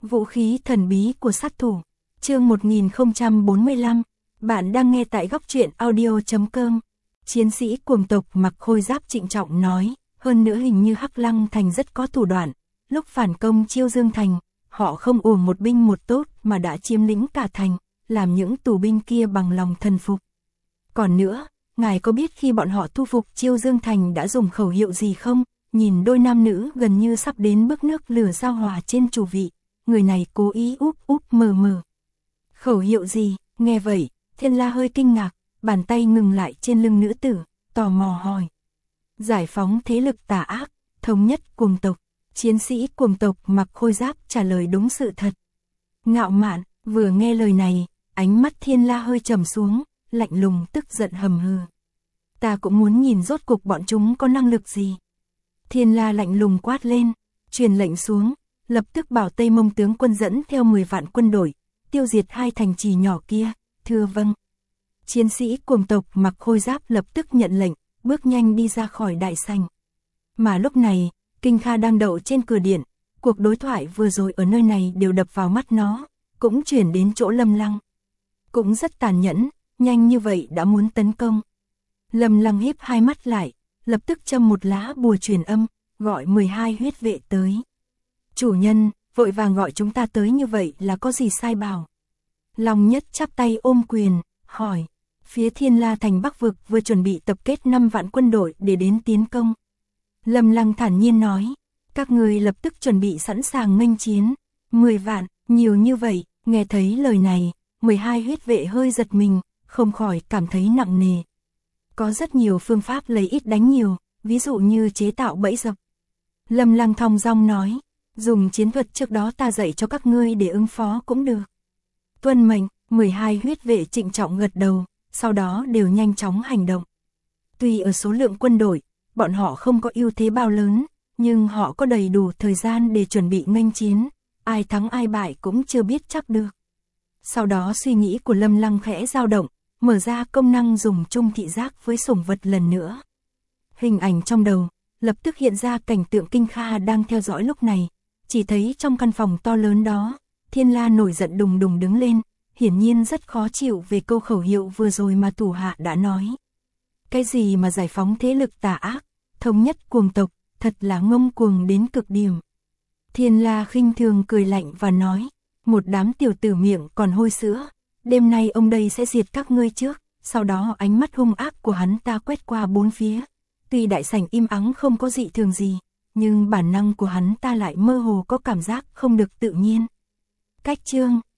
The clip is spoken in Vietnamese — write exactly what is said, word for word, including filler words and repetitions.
Vũ khí thần bí của sát thủ. Chương một nghìn không trăm bốn mươi lăm. Bạn đang nghe tại góc truyện audio chấm com. Chiến sĩ cuồng tộc mặc khôi giáp trịnh trọng nói, hơn nữa hình như Hắc Lăng Thành rất có thủ đoạn. Lúc phản công Chiêu Dương Thành, họ không uổng một binh một tốt mà đã chiếm lĩnh cả thành, làm những tù binh kia bằng lòng thần phục. Còn nữa, ngài có biết khi bọn họ thu phục Chiêu Dương Thành đã dùng khẩu hiệu gì không? Nhìn đôi nam nữ gần như sắp đến bước nước lửa giao hòa trên chủ vị, người này cố ý úp úp mờ mờ. Khẩu hiệu gì? Nghe vậy, Thiên La hơi kinh ngạc, bàn tay ngừng lại trên lưng nữ tử, tò mò hỏi. Giải phóng thế lực tà ác, thống nhất cuồng tộc. Chiến sĩ cuồng tộc mặc khôi giáp trả lời đúng sự thật. Ngạo mạn, vừa nghe lời này, ánh mắt Thiên La hơi trầm xuống, lạnh lùng tức giận hầm hừ. Ta cũng muốn nhìn rốt cục bọn chúng có năng lực gì. Thiên La lạnh lùng quát lên, truyền lệnh xuống, lập tức bảo Tây Mông tướng quân dẫn theo mười vạn quân đội, tiêu diệt hai thành trì nhỏ kia. Thưa vâng. Chiến sĩ cuồng tộc mặc khôi giáp lập tức nhận lệnh, bước nhanh đi ra khỏi đại sảnh. Mà lúc này, Kinh Kha đang đậu trên cửa điện, cuộc đối thoại vừa rồi ở nơi này đều đập vào mắt nó, cũng chuyển đến chỗ Lâm Lăng. Cũng rất tàn nhẫn, nhanh như vậy đã muốn tấn công. Lâm Lăng híp hai mắt lại, lập tức châm một lá bùa truyền âm, gọi mười hai huyết vệ tới. Chủ nhân, vội vàng gọi chúng ta tới như vậy là có gì sai bảo? Long Nhất chắp tay ôm quyền, hỏi. Phía Thiên La thành Bắc vực vừa chuẩn bị tập kết năm vạn quân đội để đến tiến công. Lâm Lăng thản nhiên nói, các người lập tức chuẩn bị sẵn sàng nghênh chiến. mười vạn, nhiều như vậy, nghe thấy lời này, mười hai huyết vệ hơi giật mình, không khỏi cảm thấy nặng nề. Có rất nhiều phương pháp lấy ít đánh nhiều, ví dụ như chế tạo bẫy dập. Lâm Lăng thong dong nói, dùng chiến thuật trước đó ta dạy cho các ngươi để ứng phó cũng được. Tuân mệnh, mười hai huyết vệ trịnh trọng gật đầu, sau đó đều nhanh chóng hành động. Tuy ở số lượng quân đội, bọn họ không có ưu thế bao lớn, nhưng họ có đầy đủ thời gian để chuẩn bị nghênh chiến, ai thắng ai bại cũng chưa biết chắc được. Sau đó suy nghĩ của Lâm Lăng khẽ dao động, mở ra công năng dùng chung thị giác với sủng vật lần nữa. Hình ảnh trong đầu, lập tức hiện ra cảnh tượng Kinh Kha đang theo dõi lúc này, chỉ thấy trong căn phòng to lớn đó, Thiên La nổi giận đùng đùng đứng lên, hiển nhiên rất khó chịu về câu khẩu hiệu vừa rồi mà thủ hạ đã nói. Cái gì mà giải phóng thế lực tà ác, thống nhất cuồng tộc, thật là ngông cuồng đến cực điểm. Thiên La khinh thường cười lạnh và nói, một đám tiểu tử miệng còn hôi sữa, đêm nay ông đây sẽ diệt các ngươi trước. Sau đó ánh mắt hung ác của hắn ta quét qua bốn phía. Tuy đại sảnh im ắng không có dị thường gì, nhưng bản năng của hắn ta lại mơ hồ có cảm giác không được tự nhiên. Cách chương